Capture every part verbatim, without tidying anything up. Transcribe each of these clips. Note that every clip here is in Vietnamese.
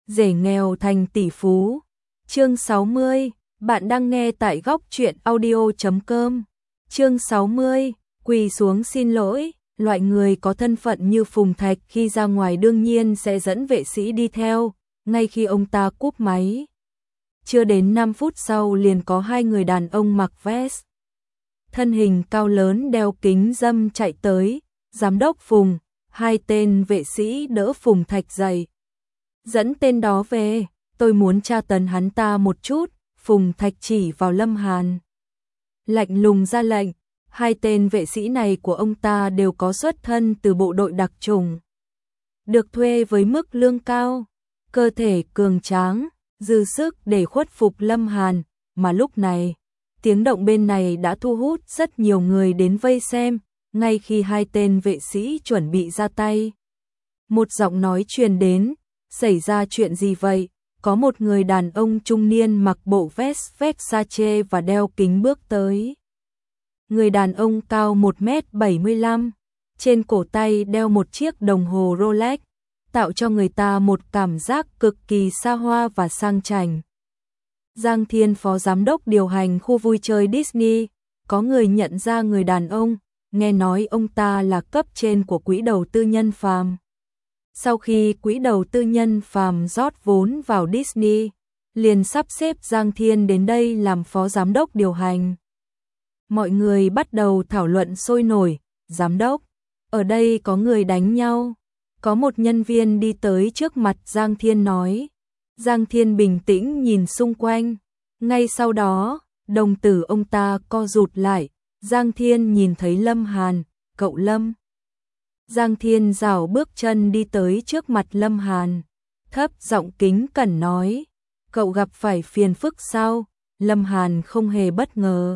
Rể nghèo thành tỷ phú. Chương sáu mươi, bạn đang nghe tại góc truyện audio chấm com. Chương sáu mươi, quỳ xuống xin lỗi. Loại người có thân phận như Phùng Thạch khi ra ngoài đương nhiên sẽ dẫn vệ sĩ đi theo, ngay khi ông ta cúp máy. Chưa đến năm phút sau liền có hai người đàn ông mặc vest, thân hình cao lớn đeo kính râm chạy tới. Giám đốc Phùng, hai tên vệ sĩ đỡ Phùng Thạch dậy. Dẫn tên đó về, tôi muốn tra tấn hắn ta một chút. Phùng Thạch chỉ vào Lâm Hàn, lạnh lùng ra lệnh. Hai tên vệ sĩ này của ông ta đều có xuất thân từ bộ đội đặc chủng, được thuê với mức lương cao, cơ thể cường tráng, dư sức để khuất phục Lâm Hàn. Mà lúc này, tiếng động bên này đã thu hút rất nhiều người đến vây xem. Ngay khi hai tên vệ sĩ chuẩn bị ra tay, một giọng nói truyền đến, xảy ra chuyện gì vậy? Có một người đàn ông trung niên mặc bộ vest Versace và đeo kính bước tới. Người đàn ông cao một mét bảy mươi lăm, trên cổ tay đeo một chiếc đồng hồ Rolex, tạo cho người ta một cảm giác cực kỳ xa hoa và sang chảnh. Giang Thiên, phó giám đốc điều hành khu vui chơi Disney. Có người nhận ra người đàn ông, nghe nói ông ta là cấp trên của quỹ đầu tư nhân Phàm. Sau khi quỹ đầu tư nhân Phàm rót vốn vào Disney, liền sắp xếp Giang Thiên đến đây làm phó giám đốc điều hành. Mọi người bắt đầu thảo luận sôi nổi. Giám đốc, ở đây có người đánh nhau. Có một nhân viên đi tới trước mặt Giang Thiên nói. Giang Thiên bình tĩnh nhìn xung quanh. Ngay sau đó, đồng tử ông ta co rụt lại. Giang Thiên nhìn thấy Lâm Hàn. Cậu Lâm. Giang Thiên rảo bước chân đi tới trước mặt Lâm Hàn, thấp giọng kính cẩn nói. Cậu gặp phải phiền phức sao? Lâm Hàn không hề bất ngờ,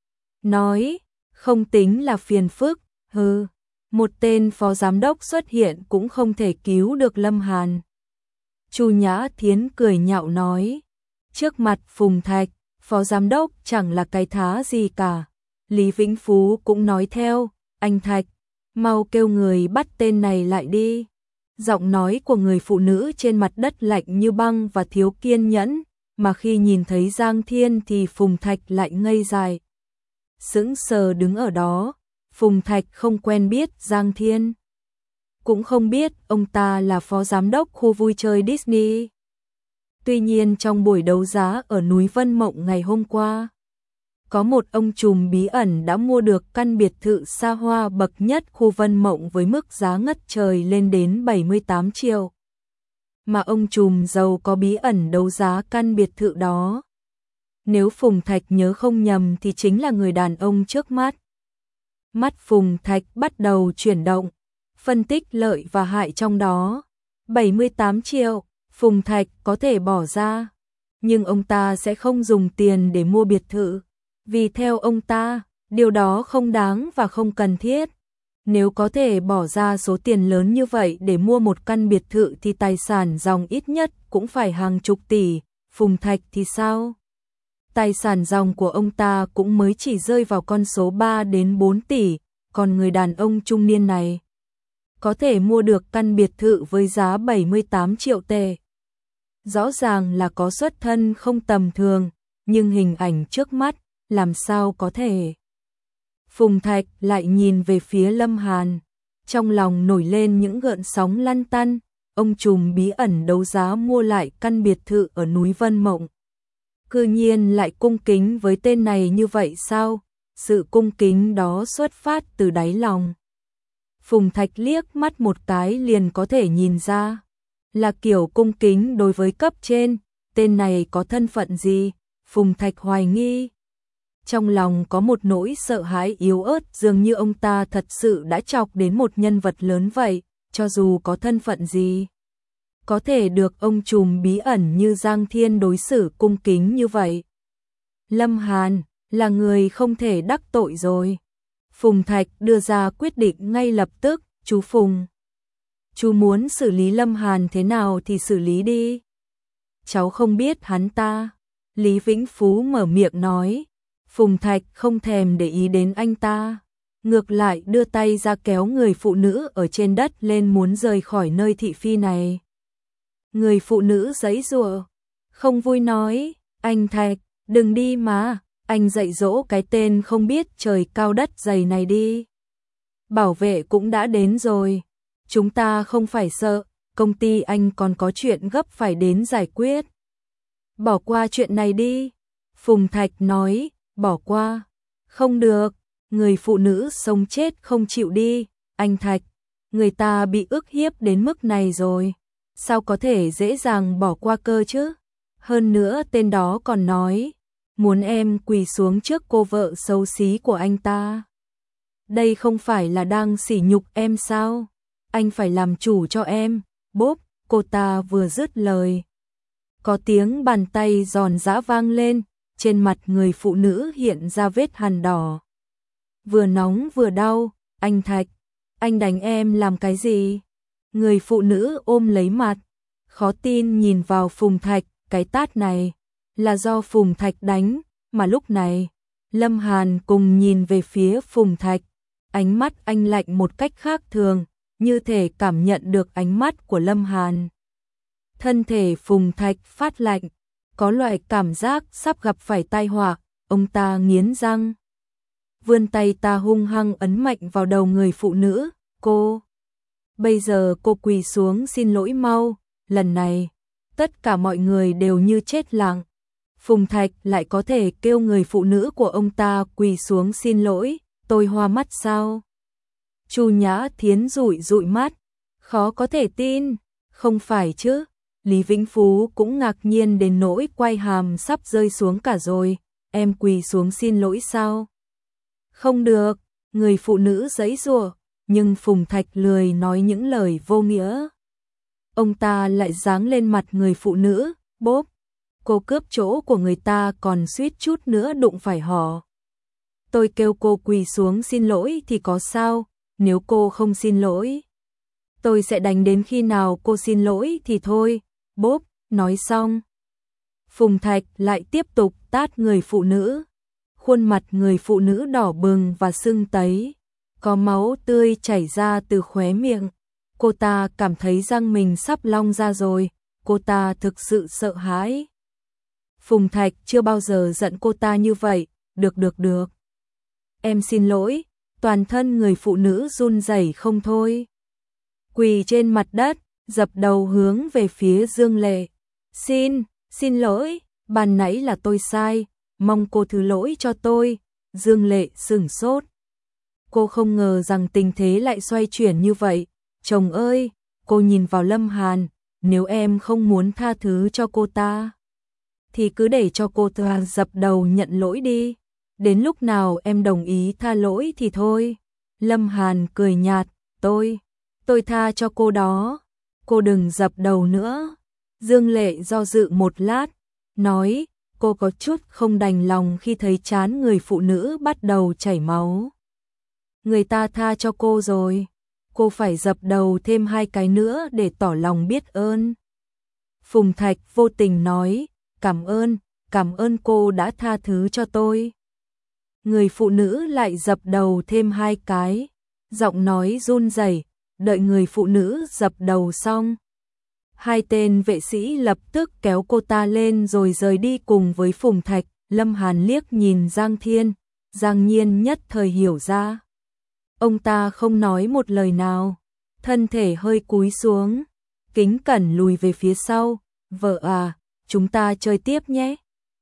nói, không tính là phiền phức. Hừ, một tên phó giám đốc xuất hiện cũng không thể cứu được Lâm Hàn. Chu Nhã Thiến cười nhạo nói. Trước mặt Phùng Thạch, phó giám đốc chẳng là cái thá gì cả. Lý Vĩnh Phú cũng nói theo. Anh Thạch, mau kêu người bắt tên này lại đi. Giọng nói của người phụ nữ trên mặt đất lạnh như băng và thiếu kiên nhẫn, mà khi nhìn thấy Giang Thiên thì Phùng Thạch lại ngây dại, sững sờ đứng ở đó. Phùng Thạch không quen biết Giang Thiên, cũng không biết ông ta là phó giám đốc khu vui chơi Disney. Tuy nhiên trong buổi đấu giá ở núi Vân Mộng ngày hôm qua, có một ông trùm bí ẩn đã mua được căn biệt thự xa hoa bậc nhất khu Vân Mộng với mức giá ngất trời lên đến bảy mươi tám triệu. Mà ông trùm giàu có bí ẩn đấu giá căn biệt thự đó, nếu Phùng Thạch nhớ không nhầm thì chính là người đàn ông trước mắt. Mắt Phùng Thạch bắt đầu chuyển động, phân tích lợi và hại trong đó. bảy mươi tám triệu, Phùng Thạch có thể bỏ ra, nhưng ông ta sẽ không dùng tiền để mua biệt thự. Vì theo ông ta, điều đó không đáng và không cần thiết. Nếu có thể bỏ ra số tiền lớn như vậy để mua một căn biệt thự thì tài sản ròng ít nhất cũng phải hàng chục tỷ. Phùng Thạch thì sao? Tài sản ròng của ông ta cũng mới chỉ rơi vào con số ba đến bốn tỷ, còn người đàn ông trung niên này có thể mua được căn biệt thự với giá bảy mươi tám triệu tệ. Rõ ràng là có xuất thân không tầm thường, nhưng hình ảnh trước mắt làm sao có thể. Phùng Thạch lại nhìn về phía Lâm Hàn, trong lòng nổi lên những gợn sóng lăn tăn. Ông trùm bí ẩn đấu giá mua lại căn biệt thự ở núi Vân Mộng, cư nhiên lại cung kính với tên này như vậy sao? Sự cung kính đó xuất phát từ đáy lòng. Phùng Thạch liếc mắt một cái liền có thể nhìn ra, là kiểu cung kính đối với cấp trên. Tên này có thân phận gì? Phùng Thạch hoài nghi. Trong lòng có một nỗi sợ hãi yếu ớt, dường như ông ta thật sự đã chọc đến một nhân vật lớn vậy. Cho dù có thân phận gì, có thể được ông trùm bí ẩn như Giang Thiên đối xử cung kính như vậy. Lâm Hàn là người không thể đắc tội rồi. Phùng Thạch đưa ra quyết định ngay lập tức. Chú Phùng, chú muốn xử lý Lâm Hàn thế nào thì xử lý đi. Cháu không biết hắn ta. Lý Vĩnh Phú mở miệng nói. Phùng Thạch không thèm để ý đến anh ta, ngược lại đưa tay ra kéo người phụ nữ ở trên đất lên muốn rời khỏi nơi thị phi này. Người phụ nữ giãy giụa, không vui nói, anh Thạch, đừng đi mà, anh dạy dỗ cái tên không biết trời cao đất dày này đi. Bảo vệ cũng đã đến rồi, chúng ta không phải sợ, công ty anh còn có chuyện gấp phải đến giải quyết. Bỏ qua chuyện này đi. Phùng Thạch nói, bỏ qua. Không được, người phụ nữ sống chết không chịu đi. Anh Thạch, người ta bị ức hiếp đến mức này rồi, sao có thể dễ dàng bỏ qua cơ chứ? Hơn nữa tên đó còn nói, muốn em quỳ xuống trước cô vợ xấu xí của anh ta. Đây không phải là đang sỉ nhục em sao? Anh phải làm chủ cho em. Bốp, cô ta vừa dứt lời. Có tiếng bàn tay giòn giã vang lên, trên mặt người phụ nữ hiện ra vết hằn đỏ. Vừa nóng vừa đau, anh Thạch, anh đánh em làm cái gì? Người phụ nữ ôm lấy mặt, khó tin nhìn vào Phùng Thạch, cái tát này là do Phùng Thạch đánh, mà lúc này, Lâm Hàn cùng nhìn về phía Phùng Thạch, ánh mắt anh lạnh một cách khác thường, như thể cảm nhận được ánh mắt của Lâm Hàn. Thân thể Phùng Thạch phát lạnh, có loại cảm giác sắp gặp phải tai họa, ông ta nghiến răng. Vươn tay ta hung hăng ấn mạnh vào đầu người phụ nữ, cô. Bây giờ cô quỳ xuống xin lỗi mau, lần này, tất cả mọi người đều như chết lặng. Phùng Thạch lại có thể kêu người phụ nữ của ông ta quỳ xuống xin lỗi, tôi hoa mắt sao? Chu Nhã Thiến dụi dụi mắt, khó có thể tin, không phải chứ? Lý Vĩnh Phú cũng ngạc nhiên đến nỗi quay hàm sắp rơi xuống cả rồi, em quỳ xuống xin lỗi sao? Không được, người phụ nữ giãy giụa, nhưng Phùng Thạch lười nói những lời vô nghĩa. Ông ta lại giáng lên mặt người phụ nữ, bốp, cô cướp chỗ của người ta còn suýt chút nữa đụng phải họ. Tôi kêu cô quỳ xuống xin lỗi thì có sao, nếu cô không xin lỗi, tôi sẽ đánh đến khi nào cô xin lỗi thì thôi, bốp, nói xong. Phùng Thạch lại tiếp tục tát người phụ nữ. Khuôn mặt người phụ nữ đỏ bừng và sưng tấy, có máu tươi chảy ra từ khóe miệng. Cô ta cảm thấy răng mình sắp long ra rồi, cô ta thực sự sợ hãi. Phùng Thạch chưa bao giờ giận cô ta như vậy, được được được. Em xin lỗi, toàn thân người phụ nữ run rẩy không thôi. Quỳ trên mặt đất, dập đầu hướng về phía Dương Lệ. Xin, xin lỗi, ban nãy là tôi sai, mong cô thứ lỗi cho tôi. Dương Lệ sửng sốt. Cô không ngờ rằng tình thế lại xoay chuyển như vậy. Chồng ơi, cô nhìn vào Lâm Hàn, nếu em không muốn tha thứ cho cô ta, thì cứ để cho cô ta dập đầu nhận lỗi đi. Đến lúc nào em đồng ý tha lỗi thì thôi. Lâm Hàn cười nhạt, tôi, tôi tha cho cô đó. Cô đừng dập đầu nữa. Dương Lệ do dự một lát, nói, cô có chút không đành lòng khi thấy trán người phụ nữ bắt đầu chảy máu. Người ta tha cho cô rồi, cô phải dập đầu thêm hai cái nữa để tỏ lòng biết ơn. Phùng Thạch vô tình nói, cảm ơn, cảm ơn cô đã tha thứ cho tôi. Người phụ nữ lại dập đầu thêm hai cái, giọng nói run rẩy. Đợi người phụ nữ dập đầu xong, hai tên vệ sĩ lập tức kéo cô ta lên rồi rời đi cùng với Phùng Thạch. Lâm Hàn liếc nhìn Giang Thiên, Giang Nhiên nhất thời hiểu ra. Ông ta không nói một lời nào, thân thể hơi cúi xuống, kính cẩn lùi về phía sau. Vợ à, chúng ta chơi tiếp nhé.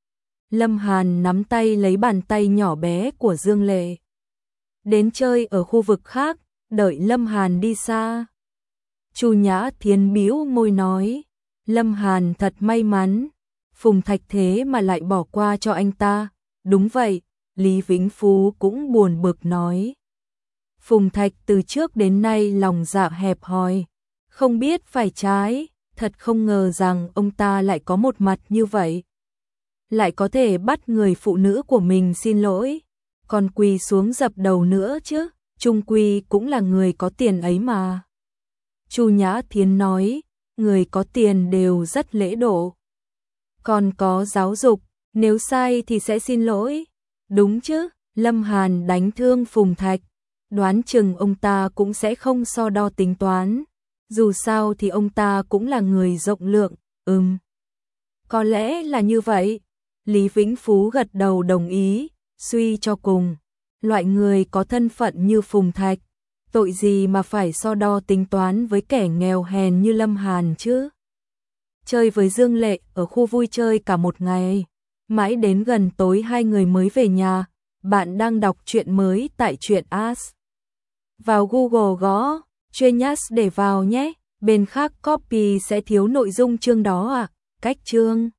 Lâm Hàn nắm tay lấy bàn tay nhỏ bé của Dương Lệ. Đến chơi ở khu vực khác, đợi Lâm Hàn đi xa. Chu Nhã Thiến bĩu môi nói, Lâm Hàn thật may mắn, Phùng Thạch thế mà lại bỏ qua cho anh ta. Đúng vậy, Lý Vĩnh Phú cũng buồn bực nói. Phùng Thạch từ trước đến nay lòng dạ hẹp hòi, không biết phải trái, thật không ngờ rằng ông ta lại có một mặt như vậy. Lại có thể bắt người phụ nữ của mình xin lỗi, còn quỳ xuống dập đầu nữa chứ, chung quy cũng là người có tiền ấy mà. Chu Nhã Thiến nói, người có tiền đều rất lễ độ, còn có giáo dục, nếu sai thì sẽ xin lỗi. Đúng chứ, Lâm Hàn đánh thương Phùng Thạch, đoán chừng ông ta cũng sẽ không so đo tính toán. Dù sao thì ông ta cũng là người rộng lượng, ừm. Có lẽ là như vậy. Lý Vĩnh Phú gật đầu đồng ý, suy cho cùng. Loại người có thân phận như Phùng Thạch, tội gì mà phải so đo tính toán với kẻ nghèo hèn như Lâm Hàn chứ. Chơi với Dương Lệ ở khu vui chơi cả một ngày. Mãi đến gần tối hai người mới về nhà. Bạn đang đọc truyện mới tại truyện As. Vào Google gõ Truyện As để vào nhé. Bên khác copy sẽ thiếu nội dung chương đó à. Cách chương